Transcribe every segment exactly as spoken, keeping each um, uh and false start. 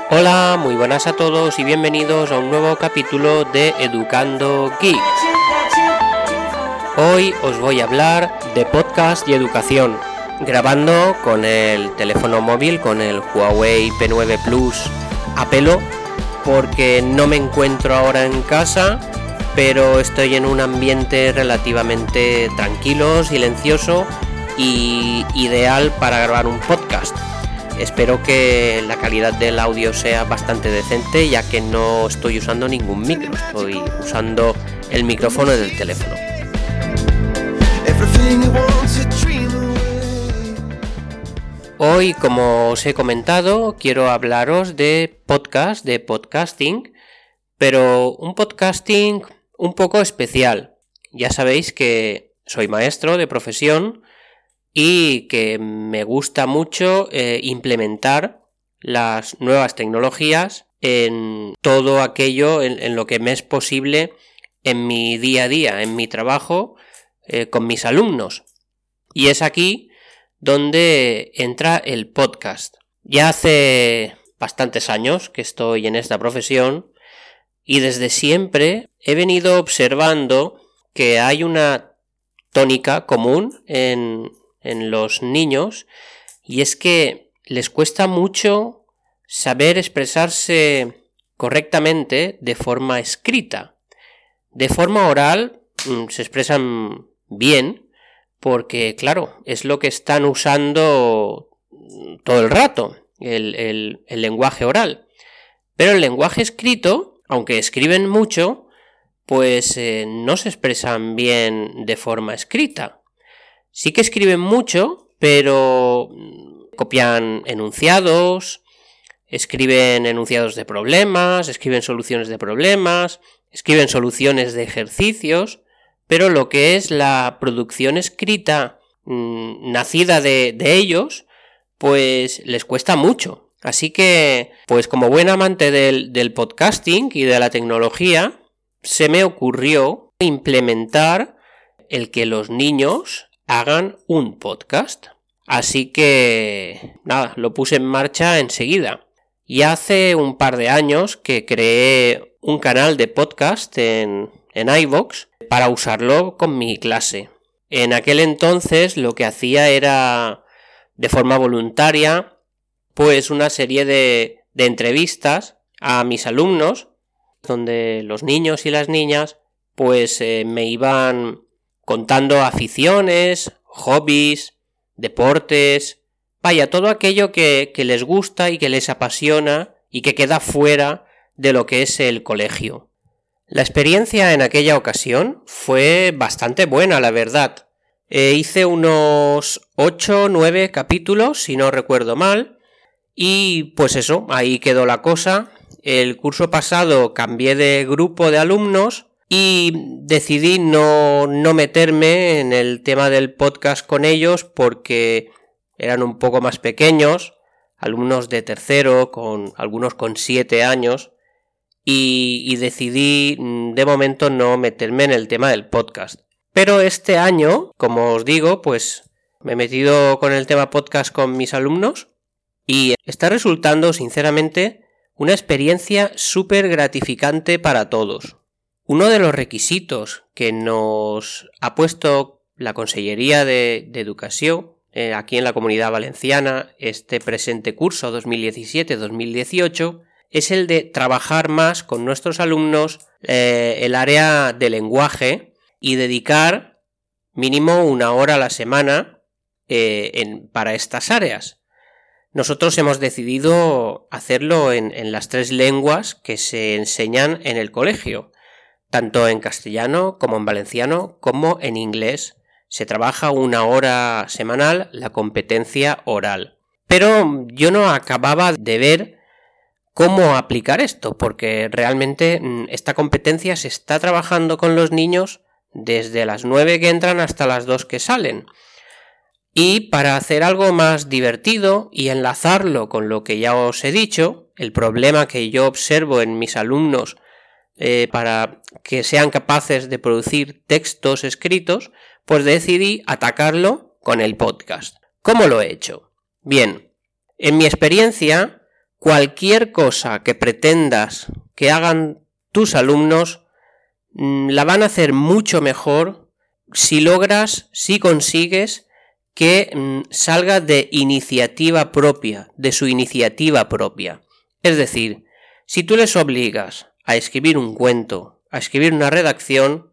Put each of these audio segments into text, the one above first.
Hola, muy buenas a todos y bienvenidos a un nuevo capítulo de Educando Geek. Hoy os voy a hablar de podcast y educación, grabando con el teléfono móvil, con el Huawei P nueve Plus a pelo, porque no me encuentro ahora en casa, pero estoy en un ambiente relativamente tranquilo, silencioso y ideal para grabar un podcast. Espero que la calidad del audio sea bastante decente, ya que no estoy usando ningún micro, estoy usando el micrófono del teléfono. Hoy, como os he comentado, quiero hablaros de podcast, de podcasting, pero un podcasting un poco especial. Ya sabéis que soy maestro de profesión y que me gusta mucho eh, implementar las nuevas tecnologías en todo aquello en, en lo que me es posible en mi día a día, en mi trabajo eh, con mis alumnos. Y es aquí donde entra el podcast. Ya hace bastantes años que estoy en esta profesión y desde siempre he venido observando que hay una tónica común en en los niños, y es que les cuesta mucho saber expresarse correctamente de forma escrita. De forma oral mmm, se expresan bien, porque claro, es lo que están usando todo el rato, el, el, el lenguaje oral. Pero el lenguaje escrito, aunque escriben mucho, pues eh, no se expresan bien de forma escrita. Sí que escriben mucho, pero copian enunciados, escriben enunciados de problemas, escriben soluciones de problemas, escriben soluciones de ejercicios, pero lo que es la producción escrita mmm, nacida de, de ellos, pues les cuesta mucho. Así que, pues como buen amante del, del podcasting y de la tecnología, se me ocurrió implementar el que los niños hagan un podcast. Así que, nada, lo puse en marcha enseguida. Y hace un par de años que creé un canal de podcast en, en iVoox para usarlo con mi clase. En aquel entonces lo que hacía era, de forma voluntaria, pues una serie de, de entrevistas a mis alumnos, donde los niños y las niñas, pues eh, me iban contando aficiones, hobbies, deportes, vaya, todo aquello que, que les gusta y que les apasiona y que queda fuera de lo que es el colegio. La experiencia en aquella ocasión fue bastante buena, la verdad. Eh, hice unos ocho o nueve capítulos, si no recuerdo mal, y pues eso, ahí quedó la cosa. El curso pasado cambié de grupo de alumnos y decidí no, no meterme en el tema del podcast con ellos porque eran un poco más pequeños, alumnos de tercero, con algunos con siete años, y, y decidí de momento no meterme en el tema del podcast. Pero este año, como os digo, pues me he metido con el tema podcast con mis alumnos y está resultando, sinceramente, una experiencia súper gratificante para todos. Uno de los requisitos que nos ha puesto la Consellería de, de Educación eh, aquí en la Comunidad Valenciana este presente curso dos mil diecisiete dos mil dieciocho es el de trabajar más con nuestros alumnos eh, el área de lenguaje y dedicar mínimo una hora a la semana eh, en, para estas áreas. Nosotros hemos decidido hacerlo en, en las tres lenguas que se enseñan en el colegio. Tanto en castellano como en valenciano como en inglés. Se trabaja una hora semanal la competencia oral. Pero yo no acababa de ver cómo aplicar esto, porque realmente esta competencia se está trabajando con los niños desde las nueve que entran hasta las dos que salen. Y para hacer algo más divertido y enlazarlo con lo que ya os he dicho, el problema que yo observo en mis alumnos Eh, para que sean capaces de producir textos escritos, pues decidí atacarlo con el podcast. ¿Cómo lo he hecho? Bien, en mi experiencia, cualquier cosa que pretendas que hagan tus alumnos, la van a hacer mucho mejor si logras, si consigues que salga de iniciativa propia, de su iniciativa propia. Es decir, si tú les obligas a escribir un cuento, a escribir una redacción,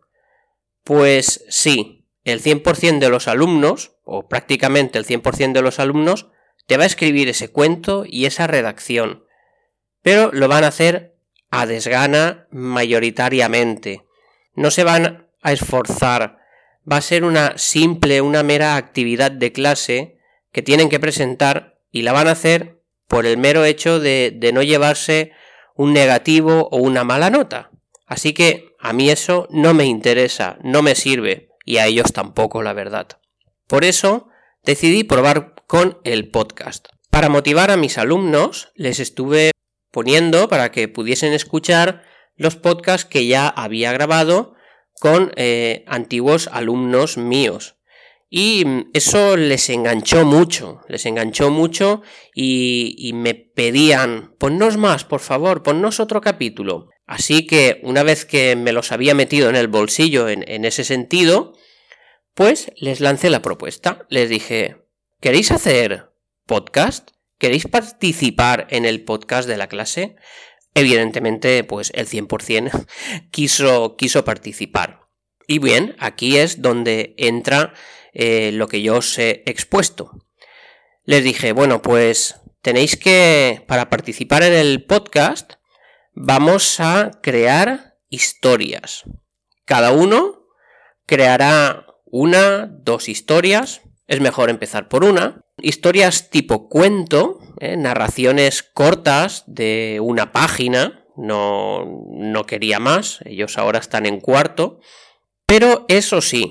pues sí, el cien por ciento de los alumnos, o prácticamente el cien por ciento de los alumnos, te va a escribir ese cuento y esa redacción, pero lo van a hacer a desgana mayoritariamente. No se van a esforzar, va a ser una simple, una mera actividad de clase que tienen que presentar y la van a hacer por el mero hecho de, de no llevarse un negativo o una mala nota. Así que a mí eso no me interesa, no me sirve, y a ellos tampoco, la verdad. Por eso decidí probar con el podcast. Para motivar a mis alumnos, les estuve poniendo para que pudiesen escuchar los podcasts que ya había grabado con eh, antiguos alumnos míos. Y eso les enganchó mucho, les enganchó mucho y, y me pedían, ponnos más, por favor, ponnos otro capítulo. Así que una vez que me los había metido en el bolsillo en, en ese sentido, pues les lancé la propuesta. Les dije, ¿queréis hacer podcast? ¿Queréis participar en el podcast de la clase? Evidentemente, pues el cien por ciento quiso, quiso participar. Y bien, aquí es donde entra eh, lo que yo os he expuesto. Les dije, bueno, pues tenéis que, para participar en el podcast, vamos a crear historias. Cada uno creará una, dos historias. Es mejor empezar por una. Historias tipo cuento, ¿eh? Narraciones cortas de una página. No, no quería más. Ellos ahora están en cuarto. Pero eso sí,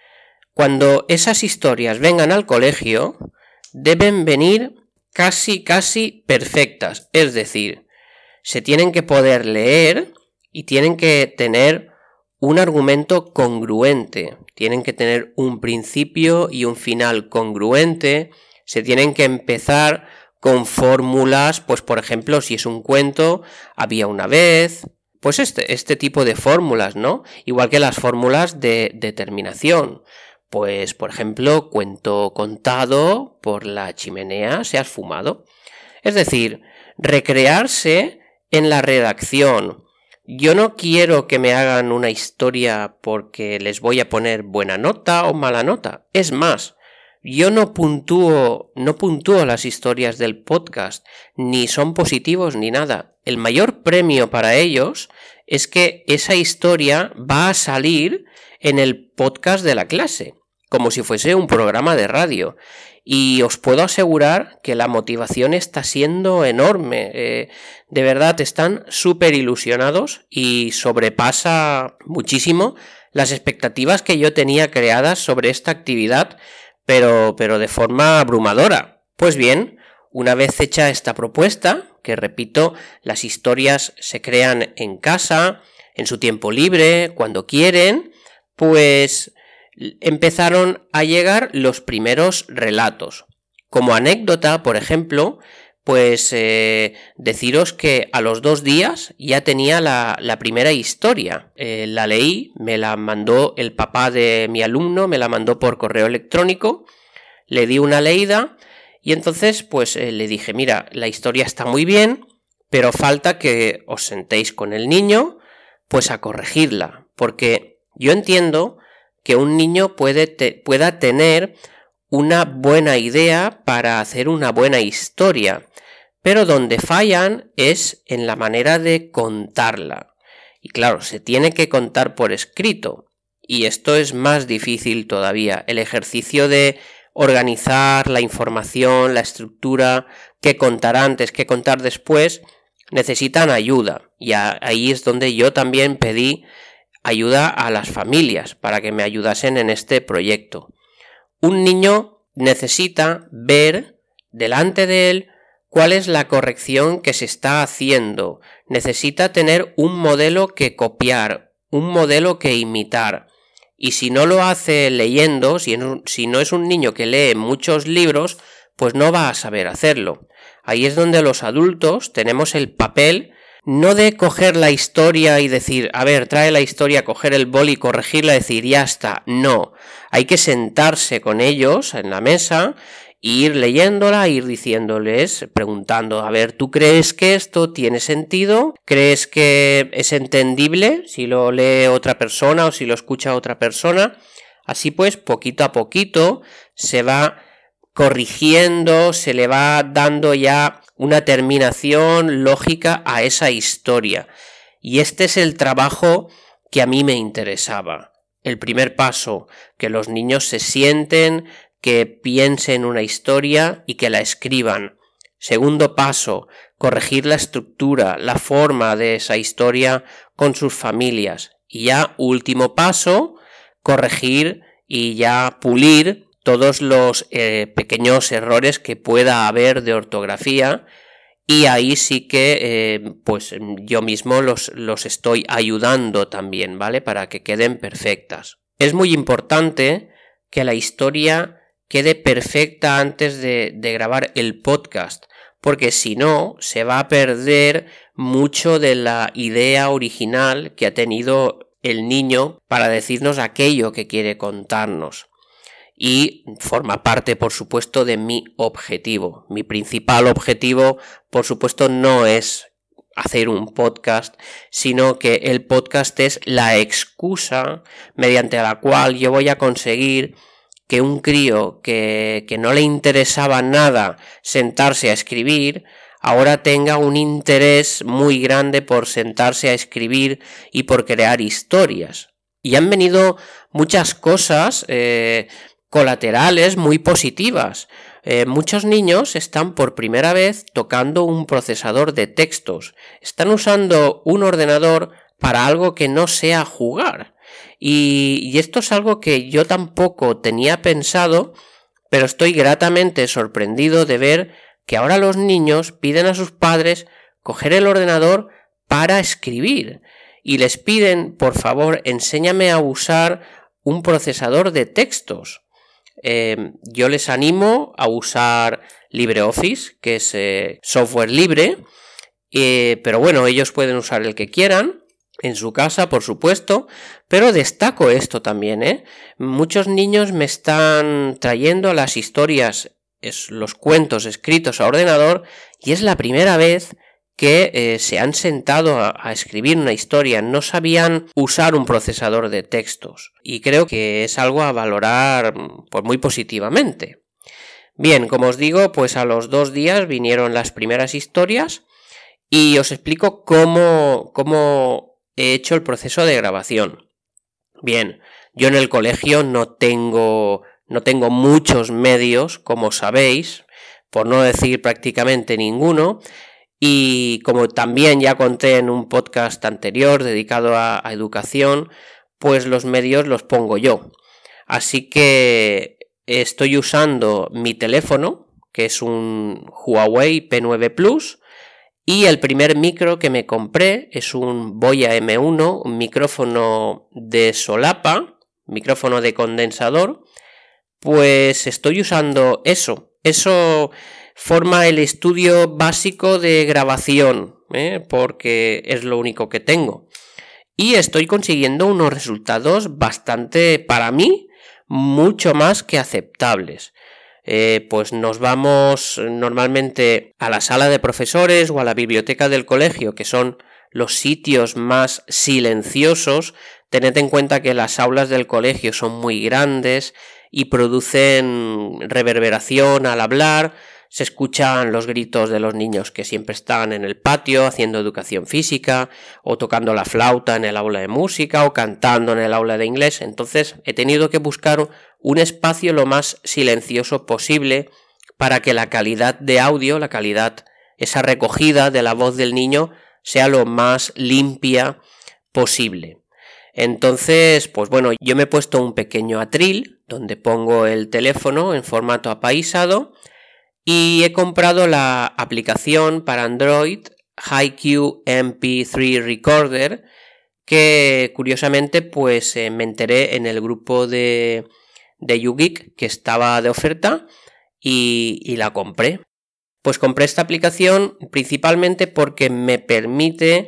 cuando esas historias vengan al colegio, deben venir casi, casi perfectas. Es decir, se tienen que poder leer y tienen que tener un argumento congruente. Tienen que tener un principio y un final congruente. Se tienen que empezar con fórmulas, pues por ejemplo, si es un cuento, había una vez. Pues este, este tipo de fórmulas, ¿no? Igual que las fórmulas de determinación. Pues, por ejemplo, cuento contado por la chimenea se ha esfumado. Es decir, recrearse en la redacción. Yo no quiero que me hagan una historia porque les voy a poner buena nota o mala nota. Es más, yo no puntúo, no puntúo las historias del podcast, ni son positivos ni nada. El mayor premio para ellos es que esa historia va a salir en el podcast de la clase, como si fuese un programa de radio. Y os puedo asegurar que la motivación está siendo enorme. Eh, de verdad, están súper ilusionados y sobrepasa muchísimo las expectativas que yo tenía creadas sobre esta actividad, pero, pero de forma abrumadora. Pues bien, una vez hecha esta propuesta, que repito, las historias se crean en casa, en su tiempo libre, cuando quieren, pues empezaron a llegar los primeros relatos. Como anécdota, por ejemplo, pues eh, deciros que a los dos días ya tenía la, la primera historia. Eh, la leí, me la mandó el papá de mi alumno, me la mandó por correo electrónico, le di una leída y entonces pues eh, le dije, mira, la historia está muy bien, pero falta que os sentéis con el niño pues a corregirla, porque yo entiendo que un niño puede te, pueda tener una buena idea para hacer una buena historia, pero donde fallan es en la manera de contarla. Y claro, se tiene que contar por escrito, y esto es más difícil todavía. El ejercicio de organizar la información, la estructura, qué contar antes, qué contar después, necesitan ayuda. Y ahí es donde yo también pedí ayuda a las familias para que me ayudasen en este proyecto. Un niño necesita ver delante de él cuál es la corrección que se está haciendo. Necesita tener un modelo que copiar, un modelo que imitar. Y si no lo hace leyendo, si no es un niño que lee muchos libros, pues no va a saber hacerlo. Ahí es donde los adultos tenemos el papel no de coger la historia y decir, a ver, trae la historia, coger el boli, corregirla, decir, ya está. No, hay que sentarse con ellos en la mesa e ir leyéndola, ir diciéndoles, preguntando, a ver, ¿tú crees que esto tiene sentido? ¿Crees que es entendible si lo lee otra persona o si lo escucha otra persona? Así pues, poquito a poquito se va corrigiendo, se le va dando ya una terminación lógica a esa historia. Y este es el trabajo que a mí me interesaba. El primer paso, que los niños se sienten, que piensen una historia y que la escriban. Segundo paso, corregir la estructura, la forma de esa historia con sus familias. Y ya último paso, corregir y ya pulir todos los eh, pequeños errores que pueda haber de ortografía, y ahí sí que eh, pues yo mismo los, los estoy ayudando también, ¿vale? Para que queden perfectas. Es muy importante que la historia quede perfecta antes de, de grabar el podcast, porque si no se va a perder mucho de la idea original que ha tenido el niño para decirnos aquello que quiere contarnos. Y forma parte, por supuesto, de mi objetivo. Mi principal objetivo, por supuesto, no es hacer un podcast, sino que el podcast es la excusa mediante la cual yo voy a conseguir que un crío que, que no le interesaba nada sentarse a escribir, ahora tenga un interés muy grande por sentarse a escribir y por crear historias. Y han venido muchas cosas eh, colaterales muy positivas. Eh, muchos niños están por primera vez tocando un procesador de textos. Están usando un ordenador para algo que no sea jugar. Y, y esto es algo que yo tampoco tenía pensado, pero estoy gratamente sorprendido de ver que ahora los niños piden a sus padres coger el ordenador para escribir. Y les piden, por favor, enséñame a usar un procesador de textos. Eh, yo les animo a usar LibreOffice, que es eh, software libre, eh, pero bueno, ellos pueden usar el que quieran, en su casa, por supuesto, pero destaco esto también, ¿eh? Muchos niños me están trayendo las historias, es, los cuentos escritos a ordenador, y es la primera vez que eh, se han sentado a, a escribir una historia, no sabían usar un procesador de textos, y creo que es algo a valorar pues, muy positivamente. Bien, como os digo, pues a los dos días vinieron las primeras historias, y os explico cómo, cómo he hecho el proceso de grabación. Bien, yo en el colegio no tengo, no tengo muchos medios, como sabéis, por no decir prácticamente ninguno, y como también ya conté en un podcast anterior dedicado a, a educación, pues los medios los pongo yo. Así que estoy usando mi teléfono, que es un Huawei P nueve Plus, y el primer micro que me compré es un Boya M uno, un micrófono de solapa, micrófono de condensador, pues estoy usando eso. Eso forma el estudio básico de grabación, ¿eh? Porque es lo único que tengo. Y estoy consiguiendo unos resultados bastante, para mí, mucho más que aceptables. Eh, pues nos vamos normalmente a la sala de profesores o a la biblioteca del colegio, que son los sitios más silenciosos. Tened en cuenta que las aulas del colegio son muy grandes y producen reverberación al hablar. Se escuchan los gritos de los niños que siempre están en el patio haciendo educación física, o tocando la flauta en el aula de música, o cantando en el aula de inglés. Entonces he tenido que buscar un espacio lo más silencioso posible para que la calidad de audio, la calidad, esa recogida de la voz del niño, sea lo más limpia posible. Entonces, pues bueno, yo me he puesto un pequeño atril donde pongo el teléfono en formato apaisado, y he comprado la aplicación para Android HiQ M P tres Recorder, que curiosamente pues eh, me enteré en el grupo de, de YouGeek que estaba de oferta y, y la compré. Pues compré esta aplicación principalmente porque me permite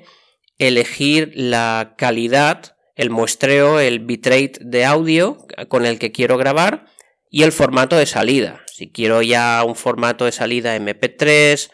elegir la calidad, el muestreo, el bitrate de audio con el que quiero grabar y el formato de salida. Si quiero ya un formato de salida eme pe tres,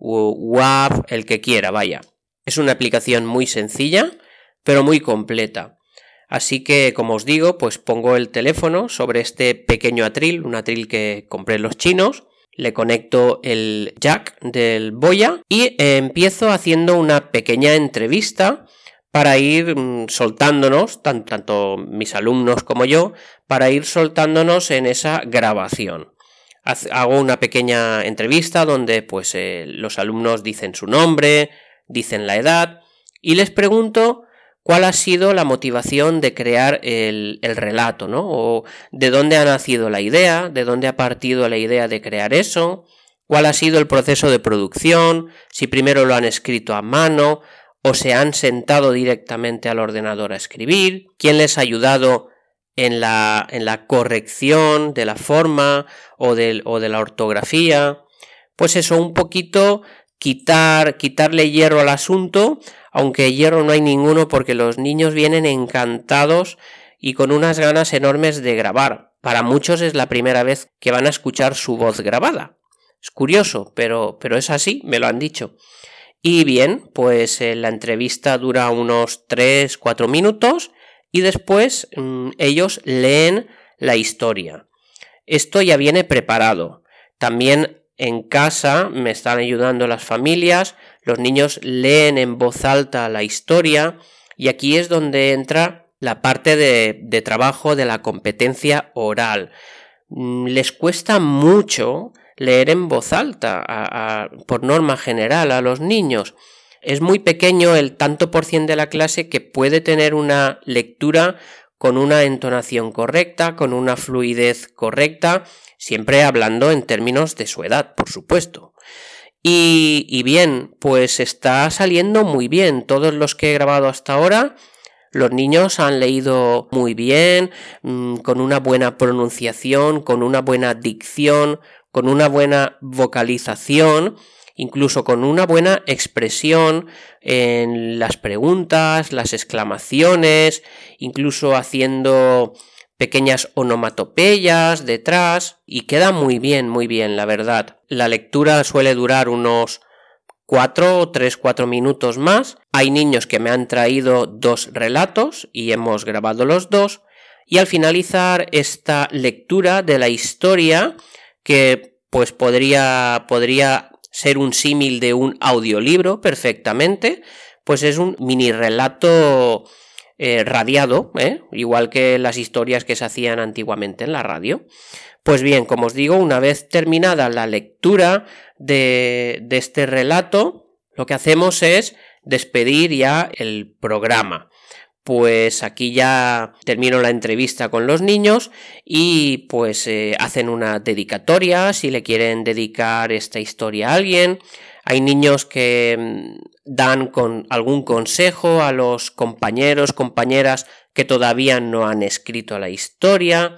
U A V, el que quiera, vaya. Es una aplicación muy sencilla, pero muy completa. Así que, como os digo, pues pongo el teléfono sobre este pequeño atril, un atril que compré en los chinos, le conecto el jack del Boya y eh, empiezo haciendo una pequeña entrevista para ir mm, soltándonos, tanto, tanto mis alumnos como yo, para ir soltándonos en esa grabación. Hago una pequeña entrevista donde pues eh, los alumnos dicen su nombre, dicen la edad y les pregunto cuál ha sido la motivación de crear el, el relato, ¿no? O de dónde ha nacido la idea, de dónde ha partido la idea de crear eso, cuál ha sido el proceso de producción, si primero lo han escrito a mano o se han sentado directamente al ordenador a escribir, quién les ha ayudado en la, en la corrección de la forma o de, o de la ortografía. Pues eso, un poquito quitar, quitarle hierro al asunto, aunque hierro no hay ninguno porque los niños vienen encantados y con unas ganas enormes de grabar. Para muchos es la primera vez que van a escuchar su voz grabada. Es curioso, pero, pero es así, me lo han dicho. Y bien, pues eh, la entrevista dura unos tres a cuatro minutos y después mmm, ellos leen la historia. Esto ya viene preparado. También en casa me están ayudando las familias, los niños leen en voz alta la historia y aquí es donde entra la parte de, de trabajo de la competencia oral. Les cuesta mucho leer en voz alta, a, a, por norma general, a los niños. Es muy pequeño el tanto por cien de la clase que puede tener una lectura con una entonación correcta, con una fluidez correcta, siempre hablando en términos de su edad, por supuesto. Y, y bien, pues está saliendo muy bien. Todos los que he grabado hasta ahora, los niños han leído muy bien, mmm, con una buena pronunciación, con una buena dicción, con una buena vocalización, incluso con una buena expresión en las preguntas, las exclamaciones, incluso haciendo pequeñas onomatopeyas detrás, y queda muy bien, muy bien, la verdad. La lectura suele durar unos cuatro, tres, cuatro minutos más. Hay niños que me han traído dos relatos y hemos grabado los dos, y al finalizar esta lectura de la historia, que pues podría, podría ser un símil de un audiolibro perfectamente, pues es un mini relato eh, radiado, ¿eh? Igual que las historias que se hacían antiguamente en la radio. Pues bien, como os digo, una vez terminada la lectura de, de este relato, lo que hacemos es despedir ya el programa. Pues aquí ya termino la entrevista con los niños y pues eh, hacen una dedicatoria si le quieren dedicar esta historia a alguien. Hay niños que dan con algún consejo a los compañeros, compañeras que todavía no han escrito la historia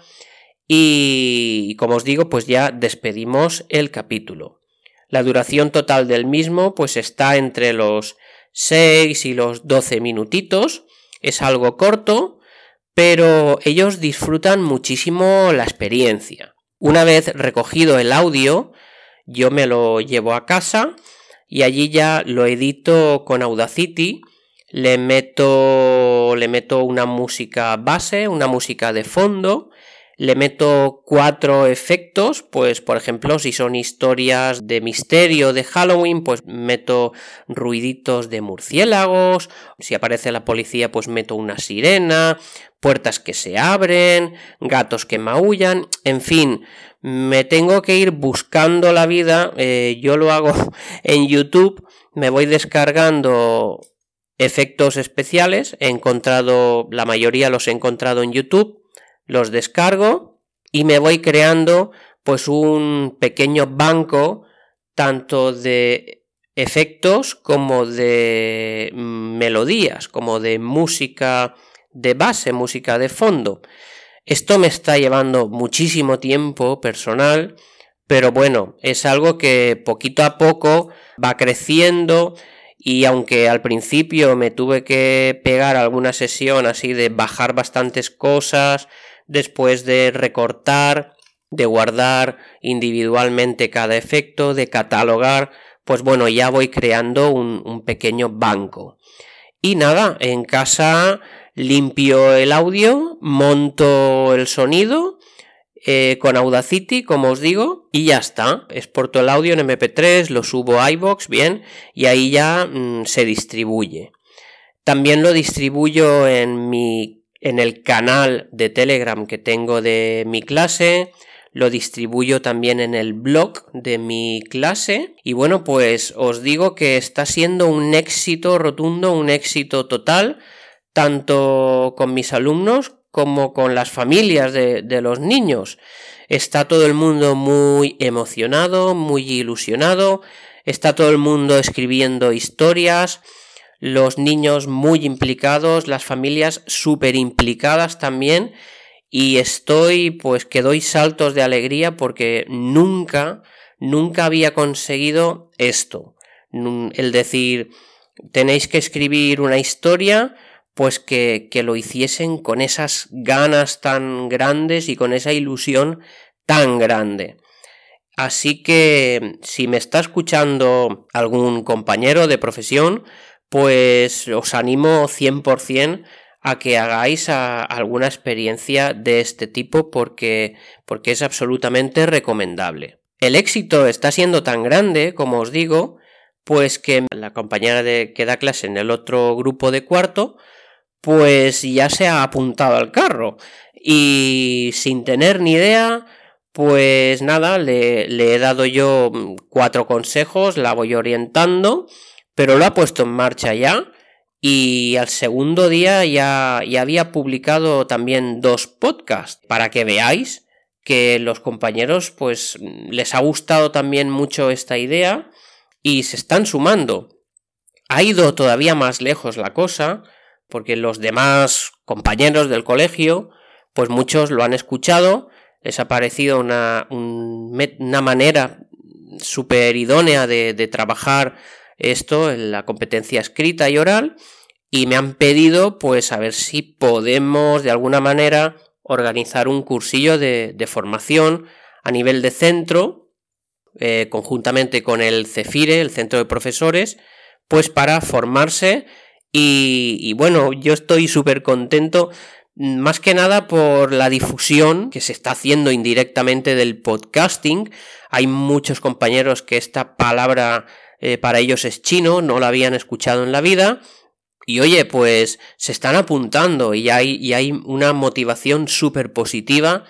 y, como os digo, pues ya despedimos el capítulo. La duración total del mismo pues está entre los seis y los doce minutitos. Es algo corto, pero ellos disfrutan muchísimo la experiencia. Una vez recogido el audio, yo me lo llevo a casa y allí ya lo edito con Audacity, le meto, le meto una música base, una música de fondo, le meto cuatro efectos, pues por ejemplo si son historias de misterio de Halloween, pues meto ruiditos de murciélagos, si aparece la policía pues meto una sirena, puertas que se abren, gatos que maullan, en fin, me tengo que ir buscando la vida, eh, yo lo hago en YouTube, me voy descargando efectos especiales, he encontrado, la mayoría los he encontrado en YouTube, los descargo y me voy creando pues un pequeño banco tanto de efectos como de melodías, como de música de base, música de fondo. Esto me está llevando muchísimo tiempo personal pero bueno, es algo que poquito a poco va creciendo. Y aunque al principio me tuve que pegar alguna sesión así de bajar bastantes cosas, después de recortar, de guardar individualmente cada efecto, de catalogar, pues bueno, ya voy creando un, un pequeño banco. Y nada, en casa limpio el audio, monto el sonido eh, con Audacity, como os digo, y ya está. Exporto el audio en eme pe tres, lo subo a iVoox, bien, y ahí ya mmm, se distribuye. También lo distribuyo en mi, en el canal de Telegram que tengo de mi clase. Lo distribuyo también en el blog de mi clase. Y bueno, pues os digo que está siendo un éxito rotundo, un éxito total, tanto con mis alumnos como con las familias de, de los niños. Está todo el mundo muy emocionado, muy ilusionado, está todo el mundo escribiendo historias, los niños muy implicados, las familias súper implicadas también, y estoy pues que doy saltos de alegría porque nunca, nunca había conseguido esto. El decir, tenéis que escribir una historia, pues que, que lo hiciesen con esas ganas tan grandes y con esa ilusión tan grande. Así que si me está escuchando algún compañero de profesión, pues os animo cien por ciento a que hagáis a alguna experiencia de este tipo porque, porque es absolutamente recomendable. El éxito está siendo tan grande, como os digo, pues que la compañera de, que da clase en el otro grupo de cuarto, pues ya se ha apuntado al carro y sin tener ni idea, pues nada, le, le he dado yo cuatro consejos, la voy orientando, pero lo ha puesto en marcha ya y al segundo día ya, ya había publicado también dos podcasts para que veáis que los compañeros pues les ha gustado también mucho esta idea y se están sumando. Ha ido todavía más lejos la cosa, porque los demás compañeros del colegio, pues muchos lo han escuchado, les ha parecido una, un, una manera súper idónea de, de trabajar esto, en la competencia escrita y oral, y me han pedido pues a ver si podemos de alguna manera organizar un cursillo de, de formación a nivel de centro, eh, conjuntamente con el CEFIRE, el Centro de Profesores, pues para formarse. Y, y bueno, yo estoy súper contento, más que nada por la difusión que se está haciendo indirectamente del podcasting. Hay muchos compañeros que esta palabra eh, para ellos es chino, no la habían escuchado en la vida. Y oye, pues se están apuntando y hay, y hay una motivación súper positiva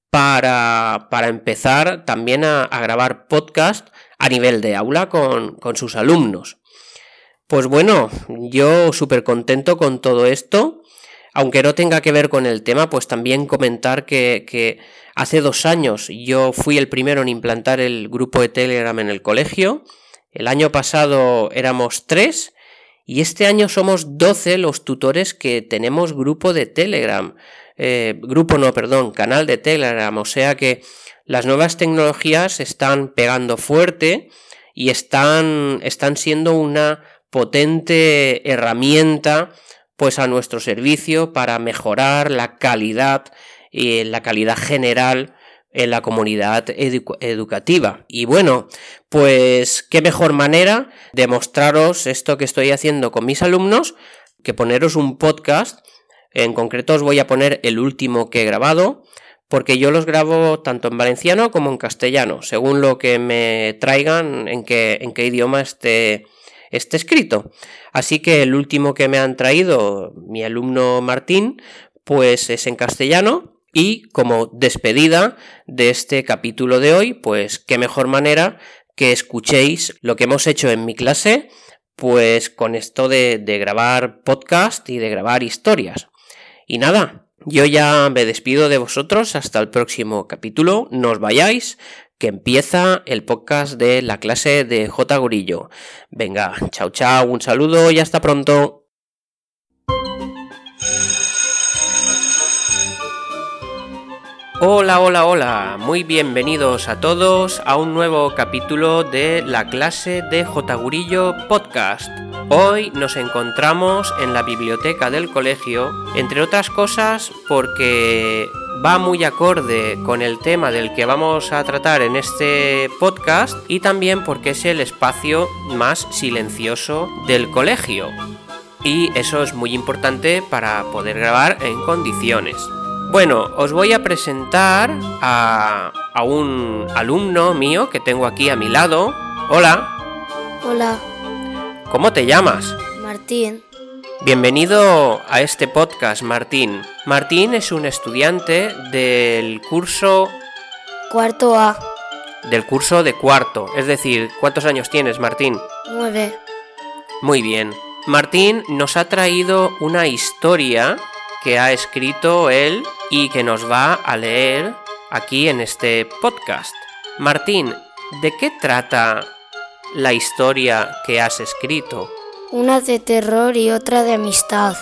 para, para empezar también a, a grabar podcast a nivel de aula con, con sus alumnos. Pues bueno, yo súper contento con todo esto, aunque no tenga que ver con el tema, pues también comentar que, que hace dos años yo fui el primero en implantar el grupo de Telegram en el colegio, el año pasado éramos tres y este año somos doce los tutores que tenemos grupo de Telegram, eh, grupo no, perdón, canal de Telegram, o sea que las nuevas tecnologías están pegando fuerte y están, están siendo una potente herramienta pues a nuestro servicio para mejorar la calidad y la calidad general en la comunidad edu- educativa. Y bueno, pues qué mejor manera de mostraros esto que estoy haciendo con mis alumnos que poneros un podcast. En concreto os voy a poner el último que he grabado, porque yo los grabo tanto en valenciano como en castellano, según lo que me traigan en qué, en qué idioma esté Este escrito. Así que el último que me han traído mi alumno Martín pues es en castellano y como despedida de este capítulo de hoy, pues qué mejor manera que escuchéis lo que hemos hecho en mi clase, pues con esto de, de grabar podcast y de grabar historias. Y nada, yo ya me despido de vosotros hasta el próximo capítulo, no os vayáis, que empieza el podcast de la clase de J. Gurillo. Venga, chao chao, un saludo y hasta pronto. Hola, hola, hola, muy bienvenidos a todos a un nuevo capítulo de la clase de J. Gurillo Podcast. Hoy nos encontramos en la biblioteca del colegio, entre otras cosas porque va muy acorde con el tema del que vamos a tratar en este podcast y también porque es el espacio más silencioso del colegio. Y eso es muy importante para poder grabar en condiciones. Bueno, os voy a presentar a, a un alumno mío que tengo aquí a mi lado. Hola. Hola. ¿Cómo te llamas? Martín. Bienvenido a este podcast, Martín. Martín es un estudiante del curso... Cuarto A. Del curso de cuarto. Es decir, ¿cuántos años tienes, Martín? Nueve. Muy bien. Martín nos ha traído una historia que ha escrito él y que nos va a leer aquí en este podcast. Martín, ¿de qué trata la historia que has escrito? Una de terror y otra de amistad.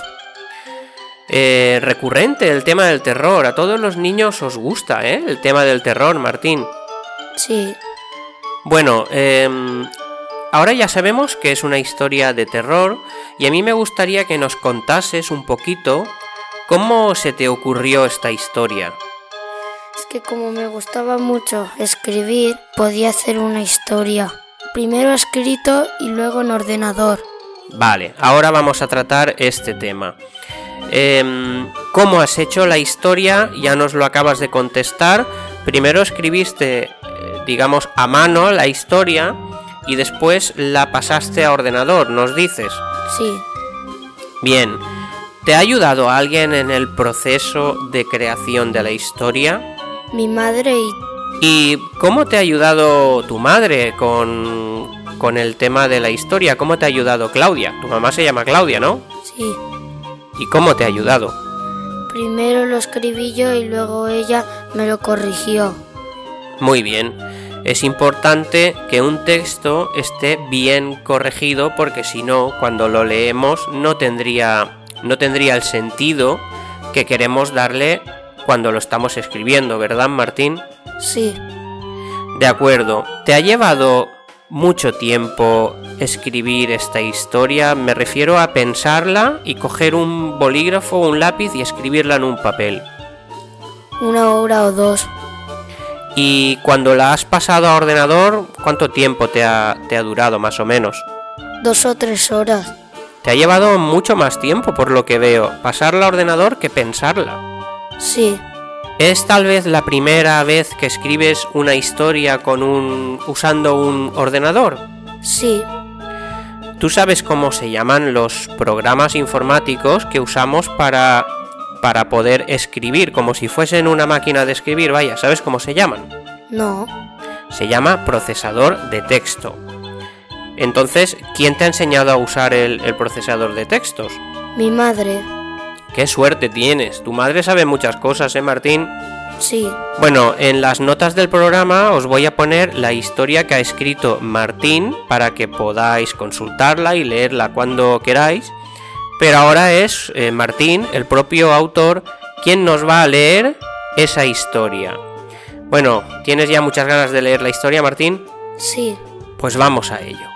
Eh, recurrente el tema del terror. A todos los niños os gusta, ¿eh? El tema del terror, Martín. Sí. Bueno, eh, ahora ya sabemos que es una historia de terror y a mí me gustaría que nos contases un poquito cómo se te ocurrió esta historia. Es que como me gustaba mucho escribir, podía hacer una historia. Primero escrito y luego en ordenador. Vale, ahora vamos a tratar este tema. Eh, ¿Cómo has hecho la historia? Ya nos lo acabas de contestar. Primero escribiste, eh, digamos, a mano la historia y después la pasaste a ordenador, ¿nos dices? Sí. Bien. ¿Te ha ayudado alguien en el proceso de creación de la historia? Mi madre y... ¿Y cómo te ha ayudado tu madre con, con el tema de la historia? ¿Cómo te ha ayudado Claudia? Tu mamá se llama Claudia, ¿no? Sí. ¿Y cómo te ha ayudado? Primero lo escribí yo y luego ella me lo corrigió. Muy bien. Es importante que un texto esté bien corregido porque si no, cuando lo leemos no tendría... no tendría el sentido que queremos darle cuando lo estamos escribiendo, ¿verdad, Martín? Sí. De acuerdo. ¿Te ha llevado mucho tiempo escribir esta historia? Me refiero a pensarla y coger un bolígrafo o un lápiz y escribirla en un papel. Una hora o dos. Y cuando la has pasado a ordenador, ¿cuánto tiempo te ha, te ha durado, más o menos? Dos o tres horas. Te ha llevado mucho más tiempo, por lo que veo, pasarla a ordenador que pensarla. Sí. ¿Es tal vez la primera vez que escribes una historia con un usando un ordenador? Sí. ¿Tú sabes cómo se llaman los programas informáticos que usamos para, para poder escribir, como si fuesen una máquina de escribir? Vaya, ¿sabes cómo se llaman? No. Se llama procesador de texto. Entonces, ¿quién te ha enseñado a usar el, el procesador de textos? Mi madre. ¡Qué suerte tienes! Tu madre sabe muchas cosas, ¿eh, Martín? Sí. Bueno, en las notas del programa os voy a poner la historia que ha escrito Martín para que podáis consultarla y leerla cuando queráis. Pero ahora es eh, Martín, el propio autor, quien nos va a leer esa historia. Bueno, ¿tienes ya muchas ganas de leer la historia, Martín? Sí. Pues vamos a ello.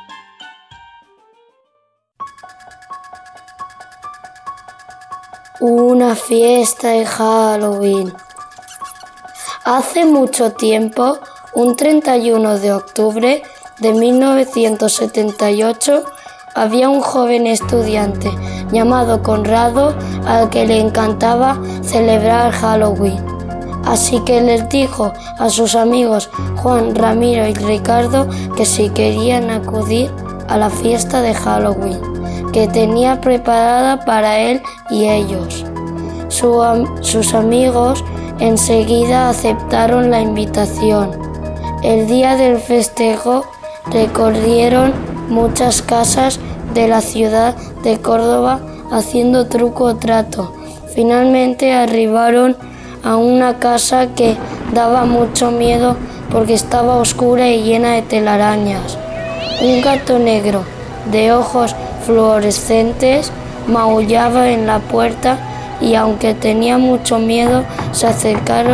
Una fiesta de Halloween. Hace mucho tiempo, un treinta y uno de octubre de mil novecientos setenta y ocho, había un joven estudiante llamado Conrado al que le encantaba celebrar Halloween. Así que les dijo a sus amigos Juan, Ramiro y Ricardo que si querían acudir a la fiesta de Halloween que tenía preparada para él y ellos. Su, sus amigos enseguida aceptaron la invitación. El día del festejo recorrieron muchas casas de la ciudad de Córdoba haciendo truco o trato. Finalmente arribaron a una casa que daba mucho miedo porque estaba oscura y llena de telarañas. Un gato negro de ojos fluorescentes maullaba en la puerta y aunque tenía mucho miedo se acercaron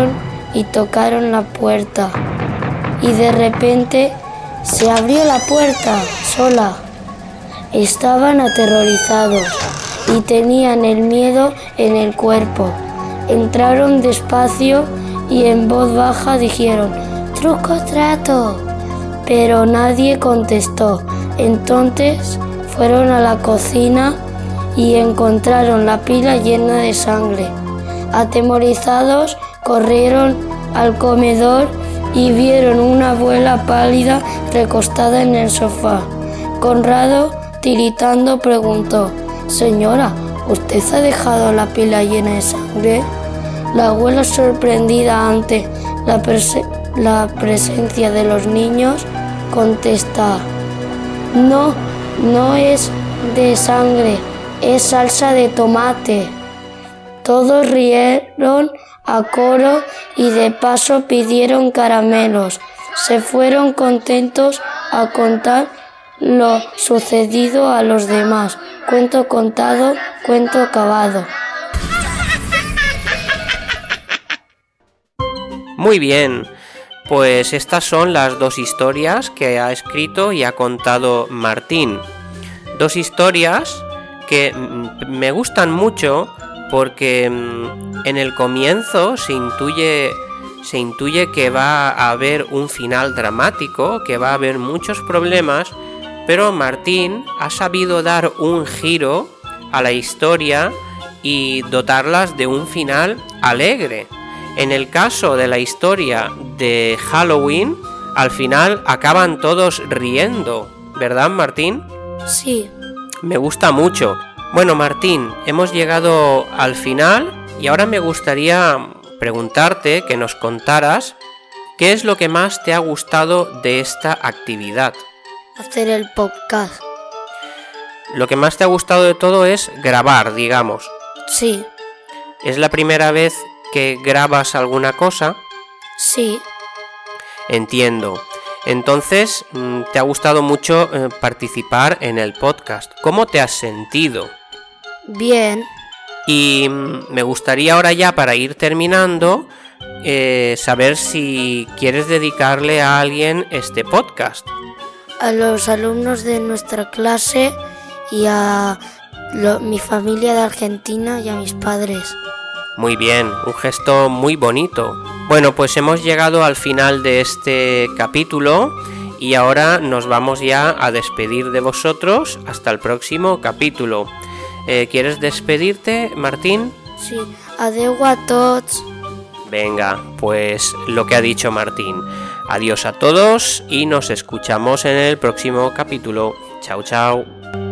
y tocaron la puerta. Y de repente se abrió la puerta sola. Estaban aterrorizados y tenían el miedo en el cuerpo. Entraron despacio y en voz baja dijeron: «¡Truco trato!». Pero nadie contestó. Entonces fueron a la cocina y encontraron la pila llena de sangre. Atemorizados, corrieron al comedor y vieron una abuela pálida recostada en el sofá. Conrado, tiritando, preguntó: «Señora, ¿usted ha dejado la pila llena de sangre?». La abuela, sorprendida ante la, prese- la presencia de los niños, contesta: «No, no es de sangre, es salsa de tomate». Todos rieron a coro y de paso pidieron caramelos. Se fueron contentos a contar lo sucedido a los demás. Cuento contado, cuento acabado. Muy bien, pues estas son las dos historias que ha escrito y ha contado Martín. Dos historias que me gustan mucho porque en el comienzo se intuye, se intuye que va a haber un final dramático, que va a haber muchos problemas, pero Martín ha sabido dar un giro a la historia y dotarlas de un final alegre. En el caso de la historia de Halloween, al final acaban todos riendo, ¿verdad, Martín? Sí. Me gusta mucho. Bueno, Martín, hemos llegado al final y ahora me gustaría preguntarte que nos contaras qué es lo que más te ha gustado de esta actividad. Hacer el podcast. Lo que más te ha gustado de todo es grabar, digamos. Sí. ¿Es la primera vez que grabas alguna cosa? Sí. Entiendo. Entonces, te ha gustado mucho eh, participar en el podcast. ¿Cómo te has sentido? Bien. Y me gustaría ahora ya, para ir terminando, eh, saber si quieres dedicarle a alguien este podcast. A los alumnos de nuestra clase y a lo, mi familia de Argentina y a mis padres. Muy bien, un gesto muy bonito. Bueno, pues hemos llegado al final de este capítulo y ahora nos vamos ya a despedir de vosotros hasta el próximo capítulo. Eh, ¿Quieres despedirte, Martín? Sí, adeu a tots. Venga, pues lo que ha dicho Martín. Adiós a todos y nos escuchamos en el próximo capítulo. Chao, chao.